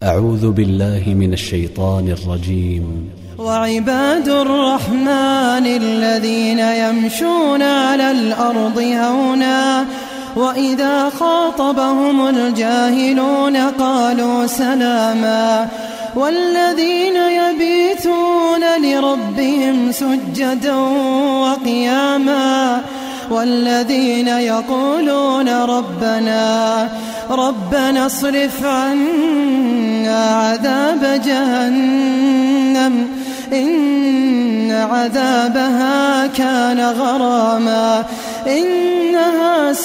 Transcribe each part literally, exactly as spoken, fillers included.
أعوذ بالله من الشيطان الرجيم. وعباد الرحمن الذين يمشون على الأرض هونا وإذا خاطبهم الجاهلون قالوا سلاما والذين يبيتون لربهم سجدا وقياما والذين يقولون ربنا ربنا اصرف عنا عذاب جهنم إن عذابها كان غراما إنها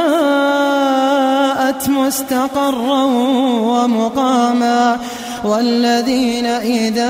ساءت مستقرا ومقاما والذين إذا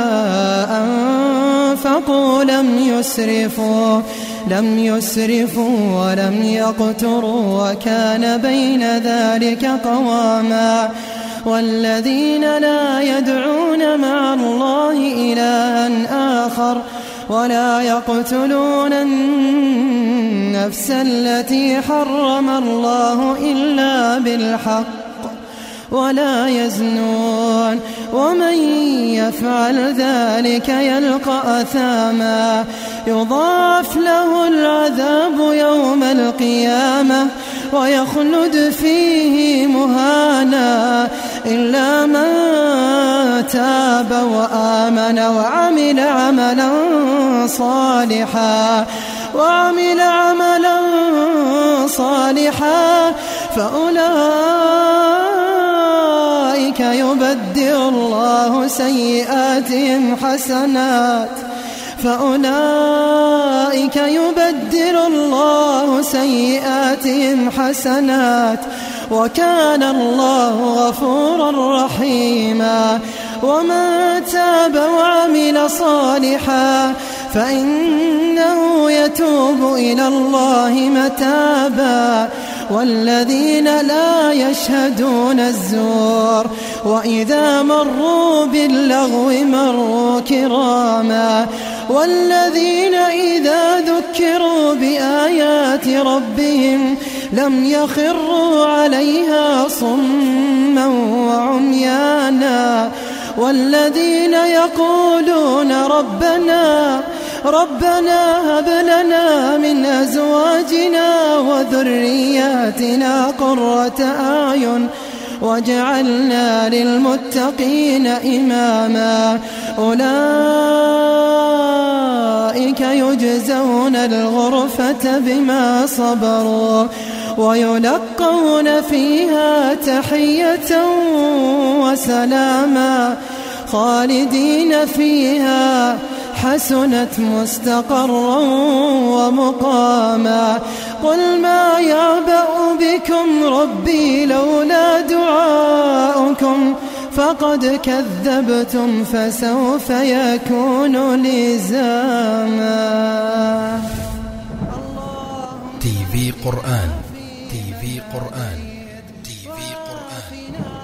أنفقوا لم يسرفوا لم يسرفوا ولم يقتروا وكان بين ذلك قواما والذين لا يدعون مع الله إلها آخر ولا يقتلون النفس التي حرم الله إلا بالحق ولا يزنون ومن يفعل ذلك يلقى أثاما يضاعف له العذاب يوم القيامة ويخلد فيه مهانا إلا من تاب وآمن وعمل عملا صالحا وعمل عملا صالحا فأولئك يبدل الله سيئاتهم حسنات فأولئك يبدل الله سيئاتهم حسنات وكان الله غفورا رحيما ومن تاب وعمل صالحا فإنه يتوب إلى الله متابا والذين لا يشهدون الزور وإذا مروا باللغو مروا كراما والذين إذا ذكروا بآيات ربهم لم يخروا عليها صما وعميانا والذين يقولون ربنا ربنا هب لنا من أزواجنا وذرياتنا قرة أعين واجعلنا للمتقين إماما أولئك يجزون الغرفة بما صبروا ويلقون فيها تحية وسلاما خالدين فيها حسنت مستقرا ومقاما قل ما يعبأ بكم ربي لولا دعاؤكم فقد كذبتم فسوف يكون لزاما. تي في قرآن تي في قرآن تي في قرآن